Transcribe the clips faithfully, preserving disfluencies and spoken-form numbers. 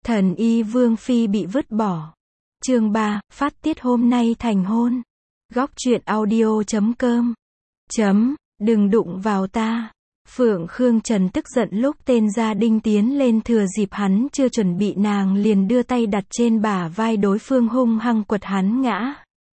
Thần y Vương Phi bị vứt bỏ. Chương ba, phát tiết hôm nay thành hôn. Góc truyện audio chấm com. Chấm, đừng đụng vào ta. Phượng Khương Trần tức giận lúc tên Gia Đinh tiến lên, thừa dịp hắn chưa chuẩn bị, nàng liền đưa tay đặt trên bả vai đối phương, hung hăng quật hắn ngã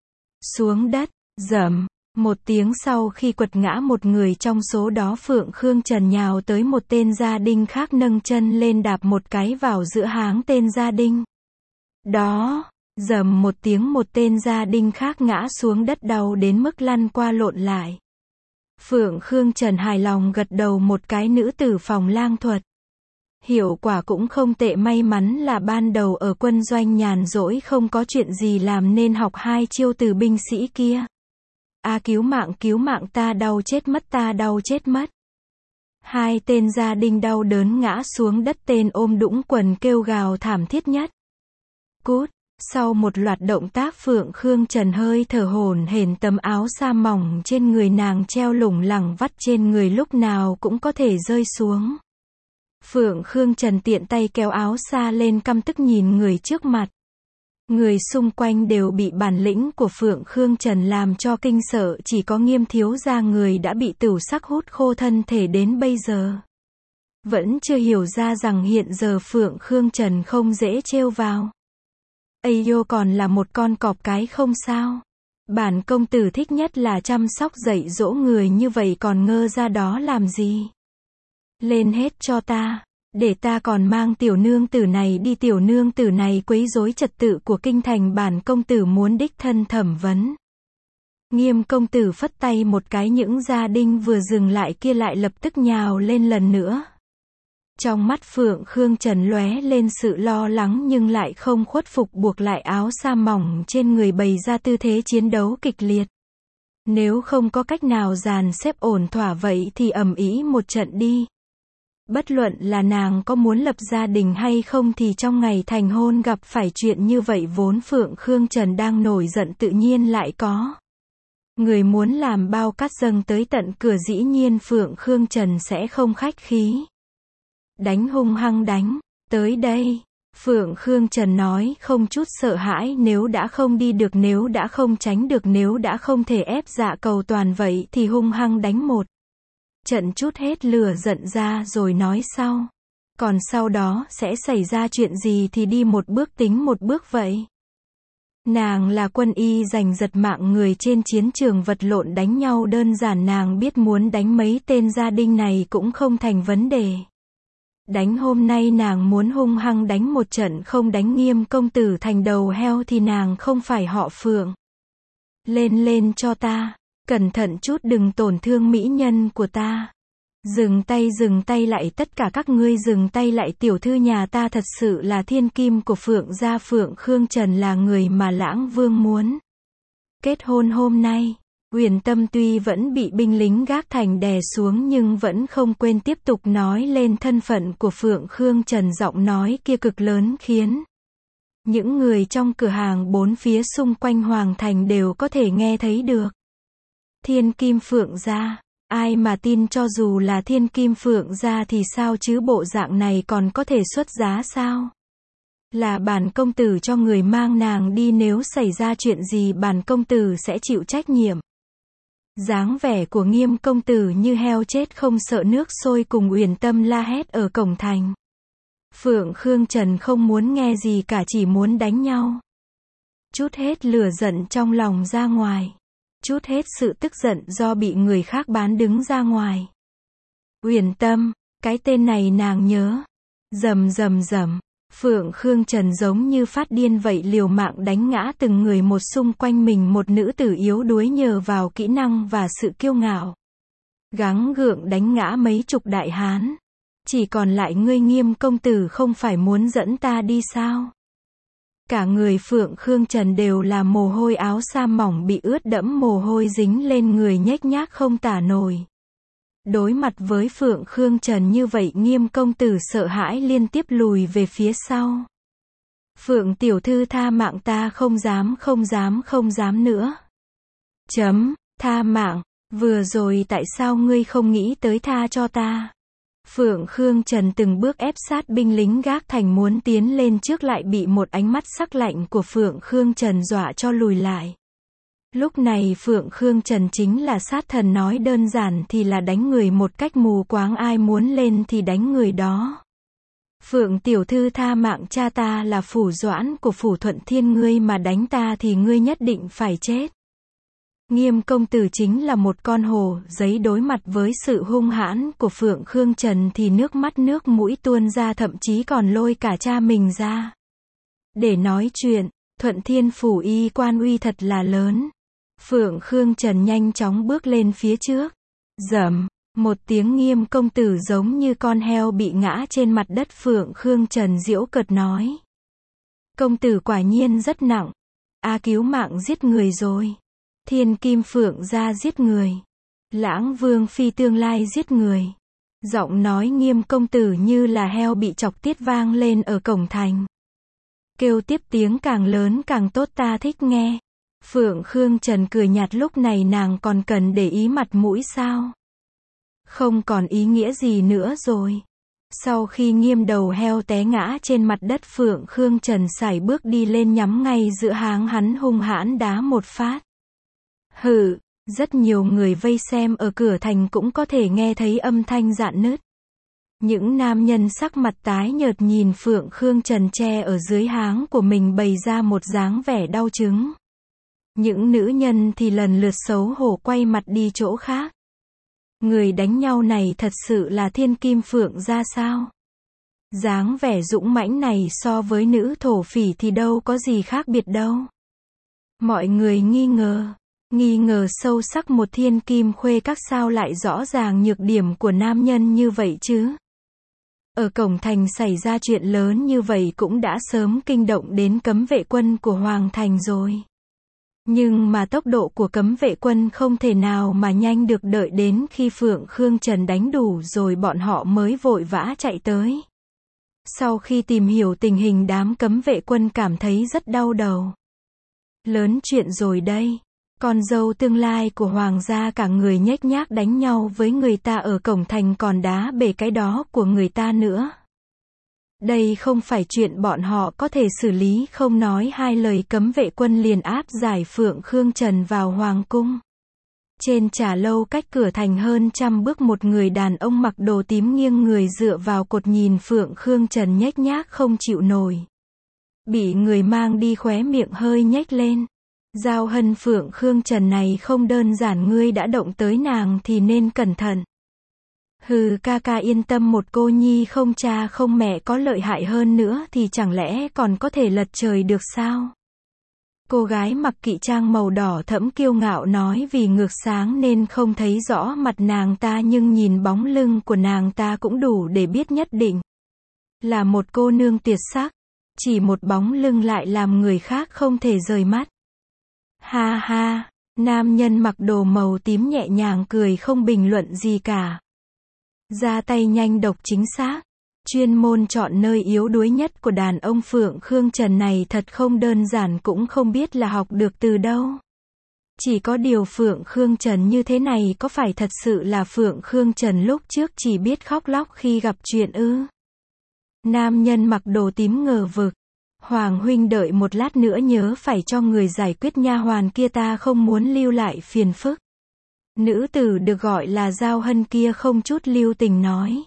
xuống đất. Dầm, một tiếng sau khi quật ngã một người trong số đó, Phượng Khương Trần nhào tới một tên Gia Đinh khác, nâng chân lên đạp một cái vào giữa háng tên Gia Đinh đó. Dầm một tiếng, một tên Gia Đinh khác ngã xuống đất đau đến mức lăn qua lộn lại. Phượng Khương Trần hài lòng gật đầu một cái, nữ tử phòng lang thuật. Hiệu quả cũng không tệ, may mắn là ban đầu ở quân doanh nhàn rỗi không có chuyện gì làm nên học hai chiêu từ binh sĩ kia. A à, cứu mạng cứu mạng, ta đau chết mất, ta đau chết mất. Hai tên Gia Đinh đau đớn ngã xuống đất, tên ôm đũng quần kêu gào thảm thiết nhất. Cút. Sau một loạt động tác, Phượng Khương Trần hơi thở hổn hển, tấm áo sa mỏng trên người nàng treo lủng lẳng vắt trên người, lúc nào cũng có thể rơi xuống. Phượng Khương Trần tiện tay kéo áo sa lên, căm tức nhìn người trước mặt. Người xung quanh đều bị bản lĩnh của Phượng Khương Trần làm cho kinh sợ, chỉ có Nghiêm thiếu gia, người đã bị tửu sắc hút khô thân thể đến bây giờ, vẫn chưa hiểu ra rằng hiện giờ Phượng Khương Trần không dễ trêu vào. Ây dô, còn là một con cọp cái không sao. Bản công tử thích nhất là chăm sóc dạy dỗ người như vậy, còn ngơ ra đó làm gì? Lên hết cho ta, để ta còn mang tiểu nương tử này đi, tiểu nương tử này quấy rối trật tự của kinh thành, bản công tử muốn đích thân thẩm vấn. Nghiêm công tử phất tay một cái, những Gia Đinh vừa dừng lại kia lại lập tức nhào lên lần nữa. Trong mắt Phượng Khương Trần lóe lên sự lo lắng nhưng lại không khuất phục, buộc lại áo sa mỏng trên người, bày ra tư thế chiến đấu kịch liệt. Nếu không có cách nào dàn xếp ổn thỏa vậy thì ầm ĩ một trận đi. Bất luận là nàng có muốn lập gia đình hay không thì trong ngày thành hôn gặp phải chuyện như vậy, vốn Phượng Khương Trần đang nổi giận tự nhiên lại có người muốn làm bao cát dâng tới tận cửa, dĩ nhiên Phượng Khương Trần sẽ không khách khí. Đánh, hung hăng đánh, tới đây. Phượng Khương Trần nói không chút sợ hãi, nếu đã không đi được, nếu đã không tránh được, nếu đã không thể ép dạ cầu toàn vậy thì hung hăng đánh một trận, chút hết lửa giận ra rồi nói sau. Còn sau đó sẽ xảy ra chuyện gì thì đi một bước tính một bước vậy. Nàng là quân y giành giật mạng người trên chiến trường vật lộn đánh nhau, đơn giản nàng biết muốn đánh mấy tên Gia Đinh này cũng không thành vấn đề. Đánh hôm nay nàng muốn hung hăng đánh một trận, không đánh Nghiêm công tử thành đầu heo thì nàng không phải họ Phượng. Lên lên cho ta, cẩn thận chút đừng tổn thương mỹ nhân của ta. Dừng tay, dừng tay lại, tất cả các ngươi dừng tay lại, tiểu thư nhà ta thật sự là thiên kim của Phượng gia. Phượng Khương Trần là người mà Lãng Vương muốn kết hôn hôm nay. Huyền Tâm tuy vẫn bị binh lính gác thành đè xuống nhưng vẫn không quên tiếp tục nói lên thân phận của Phượng Khương Trần, giọng nói kia cực lớn khiến những người trong cửa hàng bốn phía xung quanh hoàng thành đều có thể nghe thấy được. Thiên kim Phượng gia, ai mà tin, cho dù là thiên kim Phượng gia thì sao chứ, bộ dạng này còn có thể xuất giá sao? Là bản công tử cho người mang nàng đi, nếu xảy ra chuyện gì bản công tử sẽ chịu trách nhiệm. Dáng vẻ của Nghiêm công tử như heo chết không sợ nước sôi, cùng Uyển Tâm la hét ở cổng thành. Phượng Khương Trần không muốn nghe gì cả, chỉ muốn đánh nhau. Chút hết lửa giận trong lòng ra ngoài. Chút hết sự tức giận do bị người khác bán đứng ra ngoài. Uyển Tâm, cái tên này nàng nhớ. Rầm rầm rầm. Phượng Khương Trần giống như phát điên vậy, liều mạng đánh ngã từng người một xung quanh mình, một nữ tử yếu đuối nhờ vào kỹ năng và sự kiêu ngạo gắng gượng đánh ngã mấy chục đại hán. Chỉ còn lại ngươi, Nghiêm công tử không phải muốn dẫn ta đi sao? Cả người Phượng Khương Trần đều là mồ hôi, áo sa mỏng bị ướt đẫm mồ hôi dính lên người nhếch nhác không tả nổi. Đối mặt với Phượng Khương Trần như vậy, Nghiêm công tử sợ hãi liên tiếp lùi về phía sau. Phượng tiểu thư tha mạng ta, không dám không dám không dám nữa. Chấm, tha mạng, vừa rồi tại sao ngươi không nghĩ tới tha cho ta? Phượng Khương Trần từng bước ép sát binh lính gác thành muốn tiến lên trước lại bị một ánh mắt sắc lạnh của Phượng Khương Trần dọa cho lùi lại. Lúc này Phượng Khương Trần chính là sát thần, nói đơn giản thì là đánh người một cách mù quáng, ai muốn lên thì đánh người đó. Phượng tiểu thư tha mạng cha ta là Phủ Doãn của Phủ Thuận Thiên, ngươi mà đánh ta thì ngươi nhất định phải chết. Nghiêm công tử chính là một con hồ giấy, đối mặt với sự hung hãn của Phượng Khương Trần thì nước mắt nước mũi tuôn ra, thậm chí còn lôi cả cha mình ra để nói chuyện. Thuận Thiên Phủ y quan uy thật là lớn. Phượng Khương Trần nhanh chóng bước lên phía trước. Dầm, một tiếng, Nghiêm công tử giống như con heo bị ngã trên mặt đất. Phượng Khương Trần giễu cợt nói: công tử quả nhiên rất nặng. A cứu mạng giết người rồi. Thiên Kim Phượng gia giết người. Lãng Vương Phi tương lai giết người. Giọng nói Nghiêm công tử như là heo bị chọc tiết vang lên ở cổng thành. Kêu tiếp tiếng càng lớn càng tốt, ta thích nghe. Phượng Khương Trần cười nhạt, lúc này nàng còn cần để ý mặt mũi sao? Không còn ý nghĩa gì nữa rồi. Sau khi Nghiêm đầu heo té ngã trên mặt đất, Phượng Khương Trần sải bước đi lên, nhắm ngay giữa háng hắn hung hãn đá một phát. Hừ, rất nhiều người vây xem ở cửa thành cũng có thể nghe thấy âm thanh rạn nứt. Những nam nhân sắc mặt tái nhợt nhìn Phượng Khương Trần che ở dưới háng của mình bày ra một dáng vẻ đau chứng. Những nữ nhân thì lần lượt xấu hổ quay mặt đi chỗ khác. Người đánh nhau này thật sự là Thiên Kim Phượng gia sao? Dáng vẻ dũng mãnh này so với nữ thổ phỉ thì đâu có gì khác biệt đâu. Mọi người nghi ngờ. Nghi ngờ sâu sắc, một thiên kim khuê các sao lại rõ ràng nhược điểm của nam nhân như vậy chứ? Ở cổng thành xảy ra chuyện lớn như vậy cũng đã sớm kinh động đến cấm vệ quân của Hoàng thành rồi. Nhưng mà tốc độ của cấm vệ quân không thể nào mà nhanh được, đợi đến khi Phượng Khương Trần đánh đủ rồi bọn họ mới vội vã chạy tới. Sau khi tìm hiểu tình hình, đám cấm vệ quân cảm thấy rất đau đầu. Lớn chuyện rồi đây. Con dâu tương lai của Hoàng gia cả người nhếch nhác đánh nhau với người ta ở cổng thành, còn đá bể cái đó của người ta nữa. Đây không phải chuyện bọn họ có thể xử lý. Không nói hai lời, cấm vệ quân liền áp giải Phượng Khương Trần vào Hoàng cung. Trên trà lâu cách cửa thành hơn trăm bước, một người đàn ông mặc đồ tím nghiêng người dựa vào cột nhìn Phượng Khương Trần nhếch nhác không chịu nổi. Bị người mang đi, khóe miệng hơi nhếch lên. Giao Hân, Phượng Khương Trần này không đơn giản, ngươi đã động tới nàng thì nên cẩn thận. Hừ, ca ca yên tâm, một cô nhi không cha không mẹ có lợi hại hơn nữa thì chẳng lẽ còn có thể lật trời được sao? Cô gái mặc kỵ trang màu đỏ thẫm kiêu ngạo nói, vì ngược sáng nên không thấy rõ mặt nàng ta, nhưng nhìn bóng lưng của nàng ta cũng đủ để biết nhất định là một cô nương tuyệt sắc. Chỉ một bóng lưng lại làm người khác không thể rời mắt. Ha ha, nam nhân mặc đồ màu tím nhẹ nhàng cười không bình luận gì cả. Ra tay nhanh độc chính xác, chuyên môn chọn nơi yếu đuối nhất của đàn ông. Phượng Khương Trần này thật không đơn giản, cũng không biết là học được từ đâu. Chỉ có điều Phượng Khương Trần như thế này có phải thật sự là Phượng Khương Trần lúc trước chỉ biết khóc lóc khi gặp chuyện ư? Nam nhân mặc đồ tím ngờ vực. Hoàng huynh đợi một lát nữa nhớ phải cho người giải quyết nha hoàn kia, ta không muốn lưu lại phiền phức. Nữ tử được gọi là Giao Hân kia không chút lưu tình nói.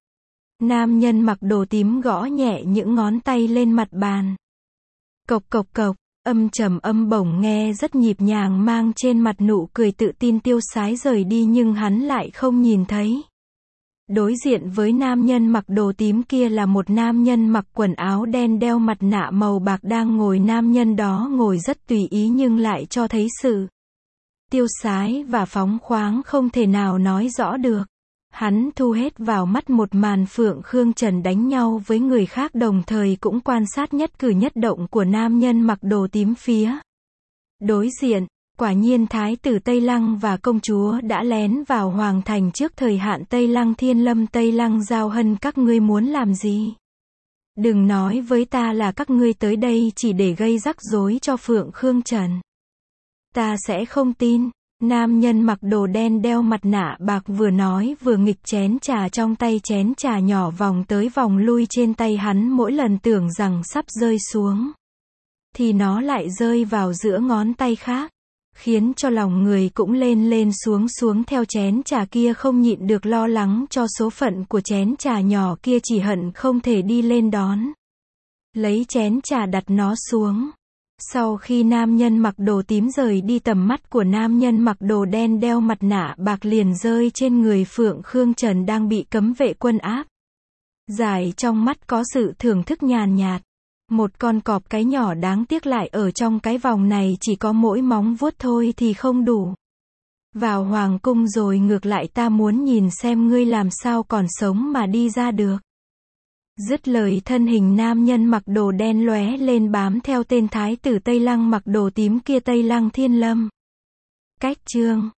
Nam nhân mặc đồ tím gõ nhẹ những ngón tay lên mặt bàn. Cộc cộc cộc, âm trầm âm bổng nghe rất nhịp nhàng, mang trên mặt nụ cười tự tin tiêu sái rời đi, nhưng hắn lại không nhìn thấy. Đối diện với nam nhân mặc đồ tím kia là một nam nhân mặc quần áo đen đeo mặt nạ màu bạc đang ngồi. Nam nhân đó ngồi rất tùy ý nhưng lại cho thấy sự tiêu sái và phóng khoáng không thể nào nói rõ được. Hắn thu hết vào mắt một màn Phượng Khương Trần đánh nhau với người khác, đồng thời cũng quan sát nhất cử nhất động của nam nhân mặc đồ tím phía đối diện. Quả nhiên thái tử Tây Lăng và công chúa đã lén vào hoàng thành trước thời hạn. Tây Lăng, Thiên Lâm, Tây Lăng, Giao Hân, các ngươi muốn làm gì? Đừng nói với ta là các ngươi tới đây chỉ để gây rắc rối cho Phượng Khương Trần. Ta sẽ không tin. Nam nhân mặc đồ đen đeo mặt nạ bạc vừa nói vừa nghịch chén trà trong tay, chén trà nhỏ vòng tới vòng lui trên tay hắn, mỗi lần tưởng rằng sắp rơi xuống thì nó lại rơi vào giữa ngón tay khác, khiến cho lòng người cũng lên lên xuống xuống theo chén trà kia, không nhịn được lo lắng cho số phận của chén trà nhỏ kia, chỉ hận không thể đi lên đón lấy chén trà đặt nó xuống. Sau khi nam nhân mặc đồ tím rời đi, tầm mắt của nam nhân mặc đồ đen đeo mặt nạ bạc liền rơi trên người Phượng Khương Trần đang bị cấm vệ quân áp giải, trong mắt có sự thưởng thức nhàn nhạt. Một con cọp cái nhỏ đáng tiếc lại ở trong cái vòng này, chỉ có mỗi móng vuốt thôi thì không đủ. Vào hoàng cung rồi, ngược lại ta muốn nhìn xem ngươi làm sao còn sống mà đi ra được. Dứt lời, thân hình nam nhân mặc đồ đen lóe lên bám theo tên thái tử Tây Lăng mặc đồ tím kia, Tây Lăng Thiên Lâm. Cách chương